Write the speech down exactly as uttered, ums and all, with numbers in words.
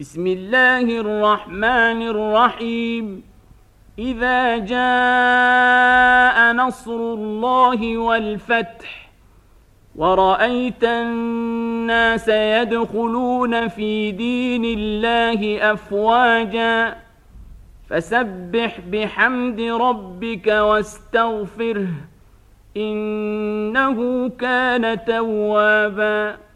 بسم الله الرحمن الرحيم إذا جاء نصر الله والفتح ورأيت الناس يدخلون في دين الله أفواجا فسبح بحمد ربك واستغفره إنه كان توابا.